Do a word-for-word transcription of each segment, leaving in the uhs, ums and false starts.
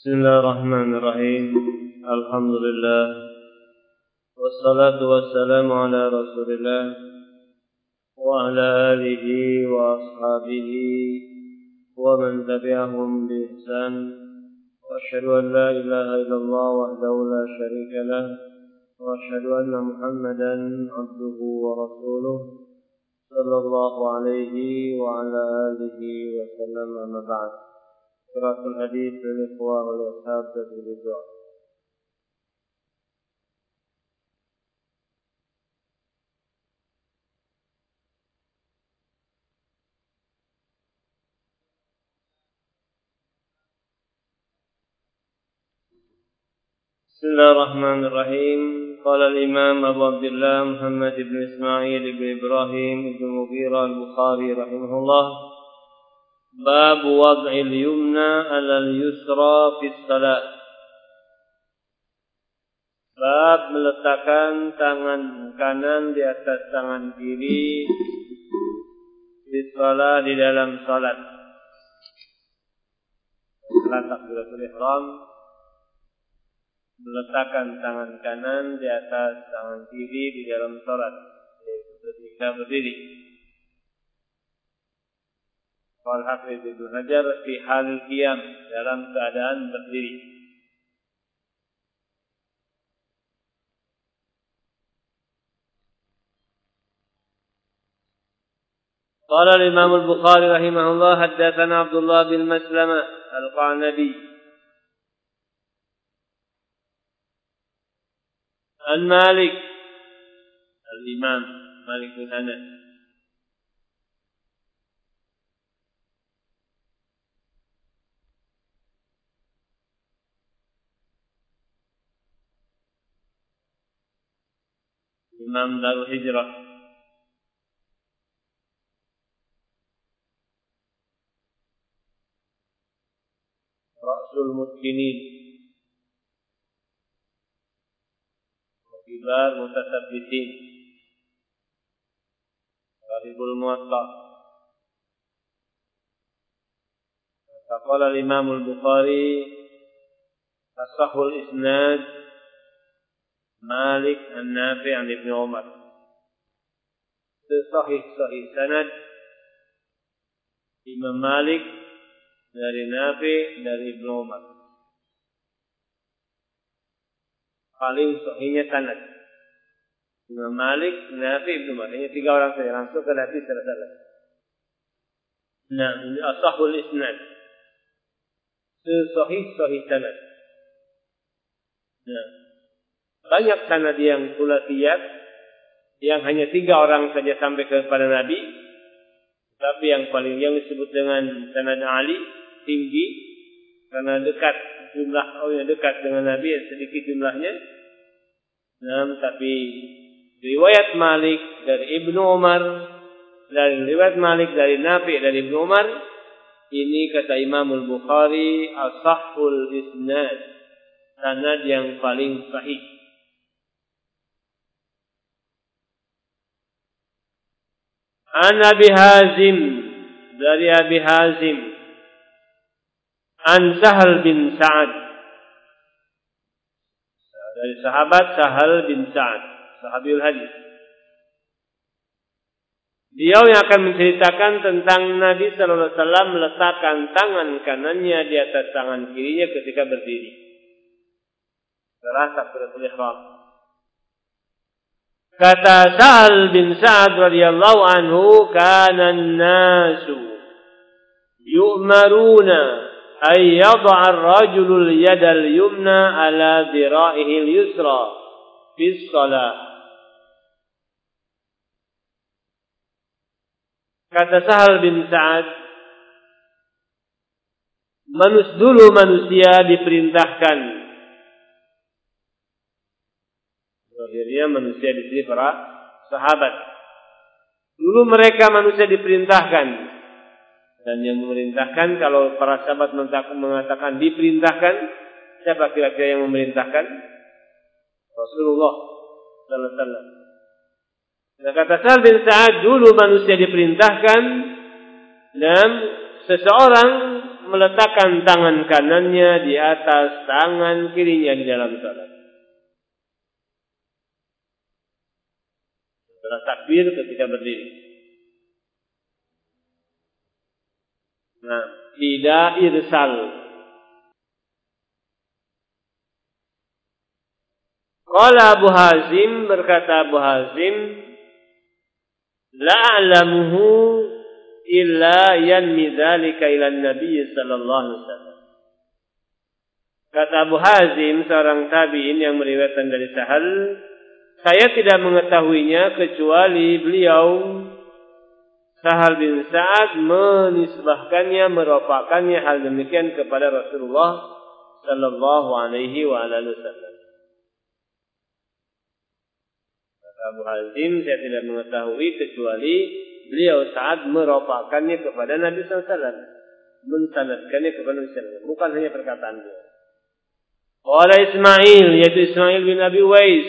Bismillahirrahmanirrahim. Alhamdulillah. Wassalatu wassalamu ala Rasulillah wa ala alihi wa ashabihi wa man tabi'ahum bi ihsan. Wa asyhadu an la ilaha illallah wahdahu la syarika lah wa asyhadu anna Muhammadan abduhu wa rasuluh sallallahu alaihi wa ala alihi wa sallam. Amma ba'd. Qiraatul hadis lil ikhwah wal ashab bil ridha. Bismillahirrahmanirrahim. Qala al-Imam Abu Abdullah Muhammad ibn Ismail ibn Ibrahim ibn Mughirah al-Bukhari rahimahullah. Bab wad'il yumna 'ala al-yusra fi shalah. Bab meletakkan tangan kanan di atas tangan kiri di shalah, di dalam salat. Salat takbiratul ihram, meletakkan tangan kanan di atas tangan kiri di dalam salat, yaitu ketika berdiri. Qala Hafiz Ibnu Hajar fi hal qiyam, dalam keadaan berdiri. Qala al-Imam al-Bukhari rahimahullah, haddatsana Abdullah bin Maslamah al-Qanabi an Malik, al-Imam Malik bin Anas, Imam Darul Hijrah, Ra'sul Mutqinin, Kibar Mutasabbitin, Sahibul Muwatta. Qala al-Imam al-Bukhari as-sahhul isnad Malik an-Nafi' an Ibn Umar. Sahih-sahih sanad Imam Malik dari Nafi' dari Ibn Umar. Paling sahihnya sanad Imam Malik, Nafi', Ibn Umar. Hanya tiga orang saja, langsung ke Nafi' secara sanad. Nah, ini as-sahhul isnad, sahih-sahih sanad. Nah, banyak sanad yang sulasiyat, yang hanya tiga orang saja sampai kepada Nabi. Tapi yang paling yang disebut dengan sanad Ali, tinggi, karena dekat jumlah orang yang dekat dengan Nabi, yang sedikit jumlahnya. Nah, tapi riwayat Malik dari Ibnu Umar, dari riwayat Malik dari Nafi' dari Ibnu Umar, ini kata Imam Al-Bukhari as-sahhul isnad, sanad yang paling sahih. An Abi Hazim, dari Abi Hazim, an Sahal bin Sa'ad, dari sahabat Sahal bin Sa'ad, sahabiul hadis. Beliau yang akan menceritakan tentang Nabi sallallahu alaihi wasallam meletakkan tangan kanannya di atas tangan kirinya ketika berdiri. Setelah takbiratul ihram. Kata Sa'al bin Sa'ad radhiyallahu anhu, kana an-nasu yu'maruna ay yad'a ar-rajulu al-yada al-yumna ala dhira'ihi al-yusra fi shalah. Kata Sa'al bin Sa'ad, manus dulu manusia diperintahkan. Akhirnya manusia di sini para sahabat. Dulu mereka manusia diperintahkan, dan yang memerintahkan, kalau para sahabat mengatakan diperintahkan, siapa kira-kira yang memerintahkan? Rasulullah sallallahu alaihi wasallam. Nah, kata Sa'al bin Sa'ad, dulu manusia diperintahkan, dan seseorang meletakkan tangan kanannya di atas tangan kirinya di dalam salat. Setelah takbir ketika berdiri. Nah, tidak irsal. Qala Abu Hazim, berkata Abu Hazim, la a'lamuhu illa yanmi dzalika ila Nabi sallallahu alaihi wasallam. Kata Abu Hazim, seorang tabi'in yang meriwayatkan dari Sahal, saya tidak mengetahuinya kecuali beliau Sahal bin Sa'ad menisbahkannya, merupakannya hal demikian kepada Rasulullah sallallahu alaihi wa alihi wasallam. Kata Abu Hazim, saya tidak mengetahui kecuali beliau Sa'ad merupakannya kepada Nabi sallallahu alaihi wasallam, mensanadkannya kepada Nabi sallallahu alaihi wasallam, bukan hanya perkataan beliau. Qala Ismail, yaitu Ismail bin Abi Uwais.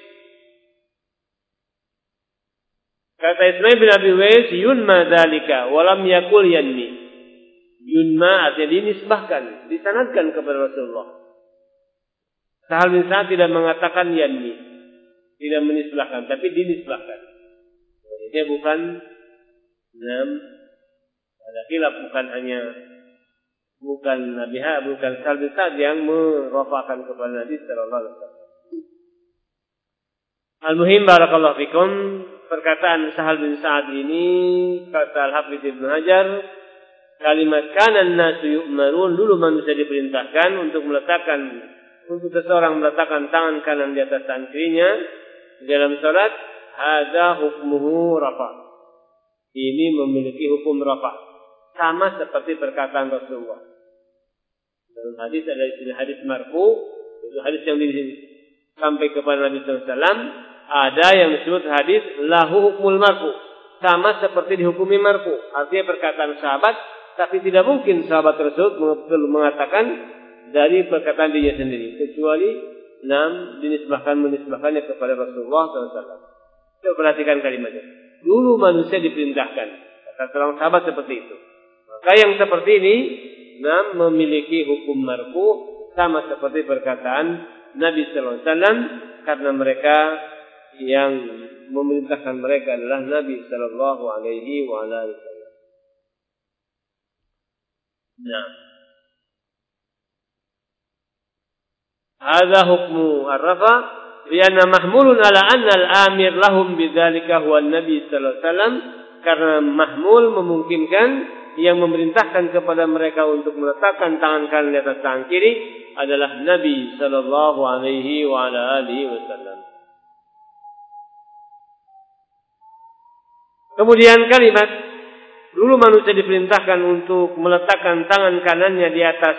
Kata Ismail bin Abi Uwais, yunma dzalika wa lam yaqul yanmi. Yunma artinya dinisbahkan, disanadkan kepada Rasulullah. Sahal bin Sa'ad tidak mengatakan yanmi, tidak menisbahkan, tapi dinisbahkan. Ini bukan enam, ada khilaf, bukan hanya bukan Nabi Ha, bukan Sahal bin Sa'ad yang merafakan kepada Nabi sallallahu alaihi wasallam. Al-muhim barakallahu fikum, perkataan Sahal bin Sa'ad ini, kata Al-Hafidz Ibnu Hajar, kalimat kana an-nasu yu'marun, dulu manusia diperintahkan untuk meletakkan, untuk seseorang meletakkan tangan kanan di atas tangan kirinya di dalam salat, hadza hukmuhu rafa. Ini memiliki hukum rafa, sama seperti perkataan Rasulullah. Dalam hadis ada istilah hadis marfu, itu hadis yang sampai kepada Nabi sallallahu alaihi wasallam. Ada yang disebut hadis lahu hukmul marfu, sama seperti dihukumi marfu. Artinya perkataan sahabat, tapi tidak mungkin sahabat tersebut mengatakan dari perkataan dirinya sendiri, kecuali enam dinisbahkan menisbahkannya kepada Rasulullah sallallahu alaihi wasallam. Coba perhatikan kalimatnya. Dulu manusia diperintahkan, kata seorang sahabat seperti itu. Maka yang seperti ini enam memiliki hukum marfu, sama seperti perkataan Nabi sallallahu alaihi wasallam, karena mereka yang memerintahkan mereka adalah Nabi sallallahu alaihi wasallam. Nah, hadza hukmu ar-rafa, lianna mahmulun ala anna al-amir lahum bidzalika huwa an-nabi sallallahu alaihi wasallam, karena mahmul memungkinkan yang memerintahkan kepada mereka untuk meletakkan tangan kanan di atas tangan kiri adalah Nabi sallallahu alaihi wa ala alihi wasallam. Kemudian kalimat dulu manusia diperintahkan untuk meletakkan tangan kanannya di atas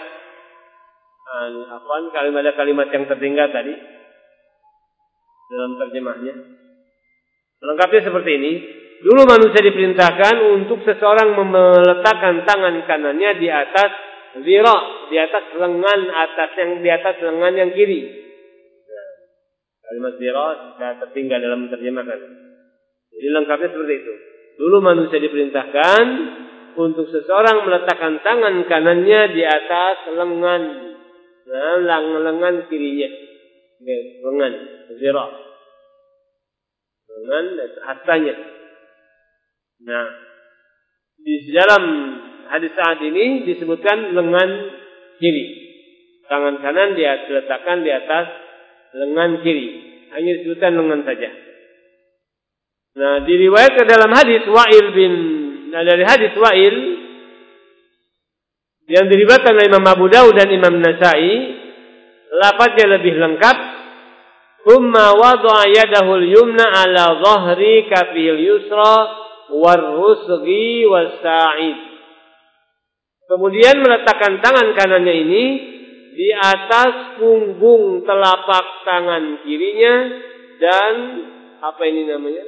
apa kalimat ada kalimat yang tertinggal tadi dalam terjemahnya. Lengkapnya seperti ini. Dulu manusia diperintahkan untuk seseorang meletakkan tangan kanannya di atas zira, di atas lengan atas yang di atas lengan yang kiri. Nah, kalimat zira sudah tertinggal dalam terjemahan. Jadi lengkapnya seperti itu. Dulu manusia diperintahkan untuk seseorang meletakkan tangan kanannya di atas lengan, nah, lengan kirinya, lengan zira, lengan hastanya. Nah, di dalam hadis saat ini disebutkan lengan kiri. Tangan kanan dia diletakkan di atas lengan kiri. Hanya disebutkan lengan saja. Nah, diriwayatkan dalam hadis Wa'il bin, nah dari hadis Wa'il yang diriwayatkan oleh Imam Abu Dawud dan Imam Nasa'i, lafaznya lebih lengkap. Thumma wada'a yadahu al-yumna ala dhahri kafil yusra warusgi wasa'id. Kemudian meletakkan tangan kanannya ini di atas punggung telapak tangan kirinya dan apa ini namanya?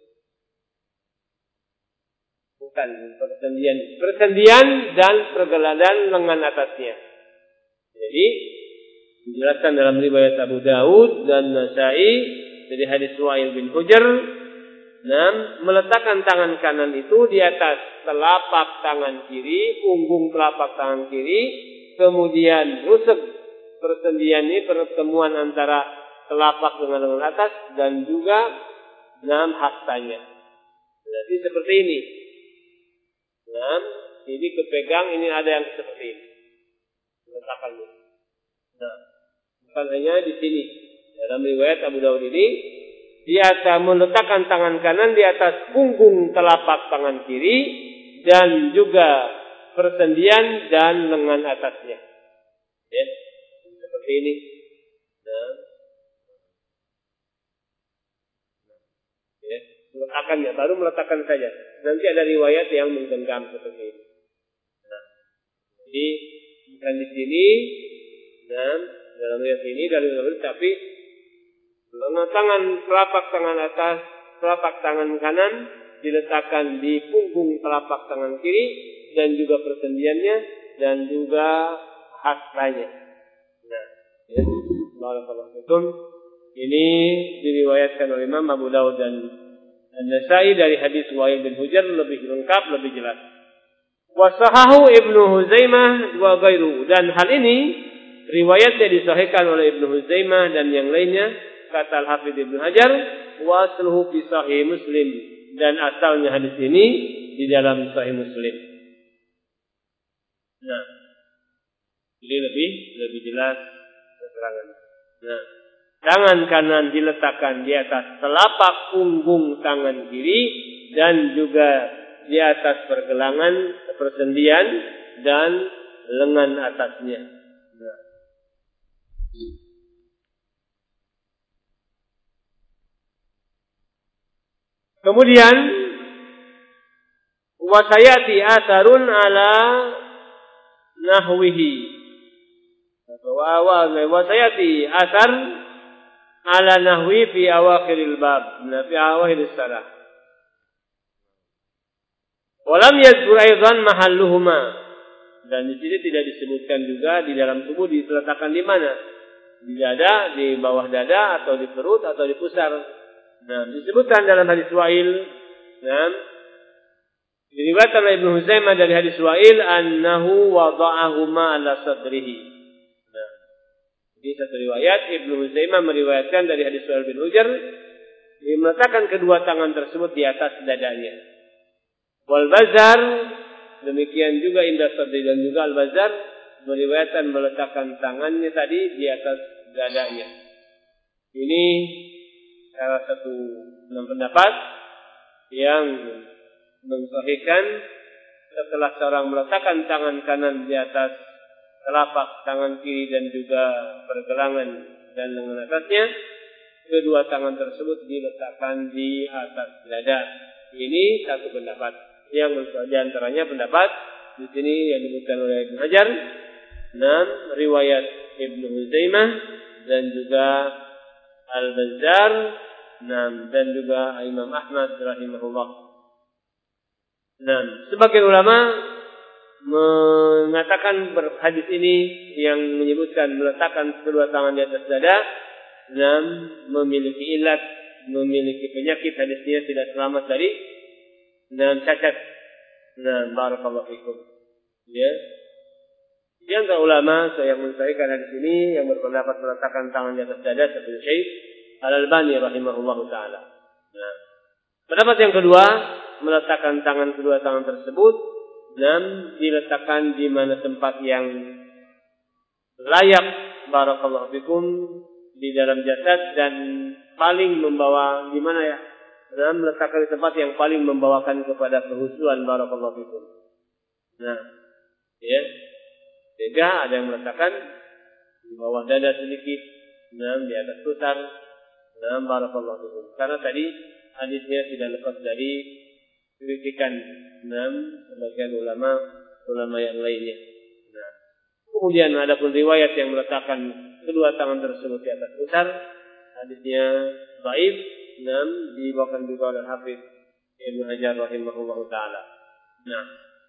Bukan persendian, persendian dan pergelangan lengan atasnya. Jadi dijelaskan dalam riwayat Abu Dawud dan Nasa'i dari hadis Wa'il bin Hujr, Nah, meletakkan tangan kanan itu di atas telapak tangan kiri, punggung telapak tangan kiri, kemudian rusuk persendian ini pertemuan antara telapak dengan lengan atas dan juga enam hastanya. Jadi seperti ini. Nah, ini kepegang, ini ada yang seperti ini. Letakkannya. Nah, bukan hanya di sini. Dalam riwayat Abu Dawud ini, dia akan meletakkan tangan kanan di atas punggung telapak tangan kiri dan juga persendian dan lengan atasnya. Ya, seperti ini. Nah, ya, meletakkannya, baru meletakkan saja. Nanti ada riwayat yang menggenggam seperti ini. Nah, jadi bukan di sini. Nah, dalam riwayat ini dari riwayat tapi lengan tangan telapak tangan atas, telapak tangan kanan diletakkan di punggung telapak tangan kiri dan juga persendiannya dan juga hastanya. Nah, ya, barakallahu. Ini diriwayatkan oleh Imam Abu Dawud dan An-Nasa'i dari hadis Wa'il bin Hujr, lebih lengkap, lebih jelas. Wasahahu Ibnu Huzaimah wa ghairuhu, dan hal ini riwayatnya disahihkan oleh Ibnu Huzaimah dan yang lainnya. Kata Al-Hafidz Ibnu Hajar, wasluhu fi sahih Muslim, dan asalnya hadis ini di dalam sahih Muslim. Nah, ini lebih lebih jelas keterangan. Nah, tangan kanan diletakkan di atas telapak punggung tangan kiri dan juga di atas pergelangan persendian dan lengan atasnya. Nah. Kemudian wasayati atharun ala nahwihi. Wasayati athar ala nahwi fi awakhiril bab, fi awakhiril salah. Walam yadhkur aidan mahalluhuma, dan di sini tidak disebutkan juga di dalam tubuh diletakkan di mana, di dada, di bawah dada, atau di perut, atau di pusar. Nah, disebutkan dalam hadis Wa'il, nah, diriwayatkan oleh Ibnu Huzaimah dari hadis Wa'il annahu wada'ahuma ala sadrihi. Nah, di satu riwayat Ibnu Huzaimah meriwayatkan dari hadis Wa'il bin Hujr, dia meletakkan kedua tangan tersebut di atas dadanya. Wal Bazar, demikian juga Indah Sadri dan juga Al Bazar meriwayatkan meletakkan tangannya tadi di atas dadanya. Ini salah satu pendapat yang mensahihkan setelah seorang meletakkan tangan kanan di atas telapak tangan kiri dan juga pergelangan dan lengan atasnya, kedua tangan tersebut diletakkan di atas dada. Ini satu pendapat. Yang di antaranya pendapat di sini yang disebutkan oleh Ibnu Hajar, dan riwayat Ibnu Huzaimah dan juga Al-Bazzar, dan juga Imam Ahmad rahimahullah. Nah, sebagian ulama mengatakan hadis ini yang menyebutkan meletakkan kedua tangan di atas dada dan memiliki ilat, memiliki penyakit, hadisnya tidak selamat dari dan cacat. Nah, barakallahu fikum. Ya. Di antara ulama yang mensahihkan hadis ini yang berpendapat meletakkan tangan di atas dada seperti Syekh Al-Albani rahimahullahu taala. Nah, pendapat yang kedua, meletakkan tangan kedua tangan tersebut dan diletakkan di mana tempat yang layak, barakallahu fikum, di dalam jasad dan paling membawa di mana ya? Dan meletakkan di tempat yang paling membawakan kepada kehusuan, barakallahu fikum. Nah, ya. Sehingga ada yang meletakkan di bawah dada sedikit, nah, di atas pusar, nah, barakallahu fikum. Karena tadi hadisnya tidak lepas dari kritikan enam sebagian ulama ulama yang lainnya. Nah, kemudian ada pun riwayat yang meletakkan kedua tangan tersebut di atas pusar, hadisnya dhaif, enam dibawakan juga oleh Hafidz Ibnu Hajar rahimahullahu taala. Nah,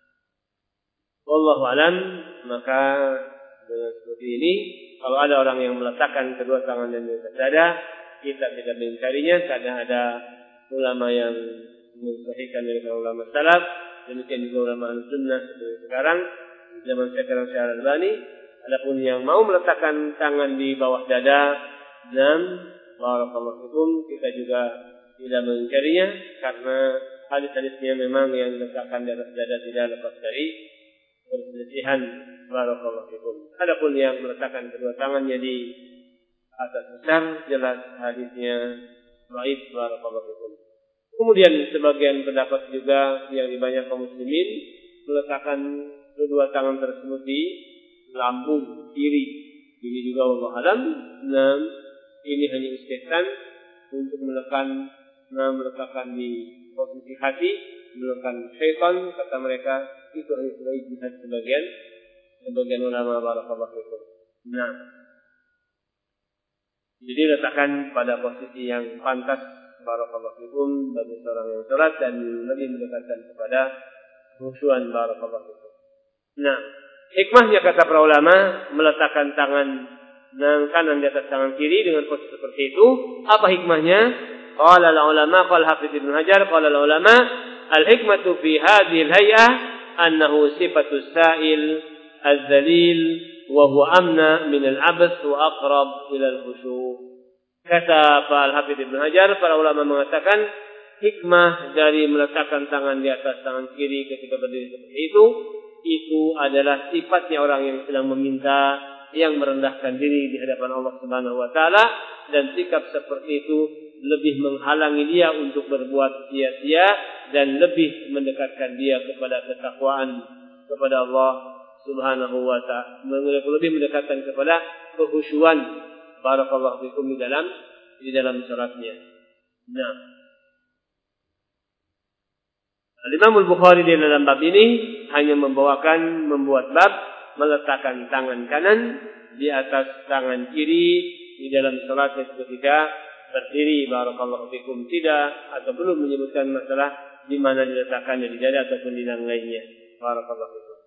wallahu alam, maka dengan seperti ini, kalau ada orang yang meletakkan kedua tangan di atas dada, kita tidak mengingkarinya karena ada ulama yang mensahihkan dari ulama salaf, demikian juga ulama sunnah seperti sekarang zaman sekarang Syekh Al-Albani. Adapun yang mau meletakkan tangan di bawah dada, dan barakallahu fikum, kita juga tidak mengingkarinya karena hadis-hadisnya memang yang meletakkan di atas dada tidak lepas dari perselisihan, barakallahu fikum. Adapun yang meletakkan kedua tangannya di atas besar, jelas hadisnya dhaif, barakallahu fikum. Kemudian sebagian pendapat juga yang di banyak kaum muslimin meletakkan kedua tangan tersebut di lambung kiri. Ini juga wallahu alam. Nah, ini hanya istihsan untuk menekan, nah, meletakkan di posisi hati, menekan syaitan, kata mereka. Itu hanya sebagai jihad sebagian sebagian ulama, barakallahu fikum. Nah, jadi letakkan pada posisi yang pantas, barakallahu fikum, bagi seorang yang salat dan lebih mendekatkan kepada khusyuan, barakallahu fikum. Nah, hikmahnya kata para ulama meletakkan tangan dan kanan di atas tangan kiri dengan posisi seperti itu. Apa hikmahnya? Qala al-ulama, qala Hafidz Ibnu Hajar, qala al-ulama, al-hikmatu fi hadhihi al-hay'ah annahu sifatus sa'il az-zalil wa huwa amna min al-'abth wa aqrab ila al-khusyu'. Kata Pak Al-Hafidz Ibnu Hajar, para ulama mengatakan hikmah dari meletakkan tangan di atas tangan kiri ketika berdiri seperti itu, itu adalah sifatnya orang yang sedang meminta, yang merendahkan diri di hadapan Allah Subhanahu wa taala, dan sikap seperti itu lebih menghalangi dia untuk berbuat sia-sia dan lebih mendekatkan dia kepada ketakwaan kepada Allah Subhanahu wa taala, lebih mendekatkan kepada kekhusyuan, barakallahu fikum, di dalam di dalam salatnya. Nah, Imam Al-Bukhari di dalam bab ini hanya membawakan membuat bab meletakkan tangan kanan di atas tangan kiri di dalam salat ketika berdiri, barakallahu fikum. Tidak atau belum menyebutkan masalah di mana diletakkannya, di dada ataupun di yang lainnya, barakallahu fikum.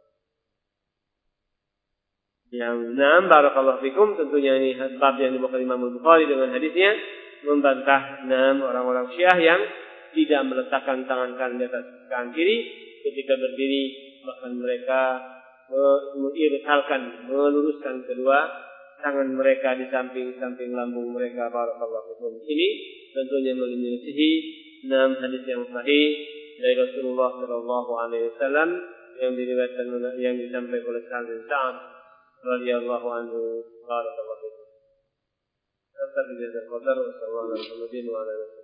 Yang enam, barakallahu fikum, tentunya ini bab yang dibawakan Imam Al-Bukhari dengan hadisnya membantah enam orang-orang Syiah yang tidak meletakkan tangan kanan di atas tangan kiri ketika berdiri, bahkan mereka mengirsalkan, meluruskan kedua tangan mereka di samping-samping lambung mereka, barakallahu fikum. Ini tentunya menyelisihi enam hadis yang sahih dari Rasulullah sallallahu alaihi wasallam yang diriwayatkan, yang disampaikan oleh Sa'ad bin Sa'ad radhiyallahu anhu, barakallahu fikum. Sampai di akhir qadar, wassalamu alaikum warahmatullahi wabarakatuh.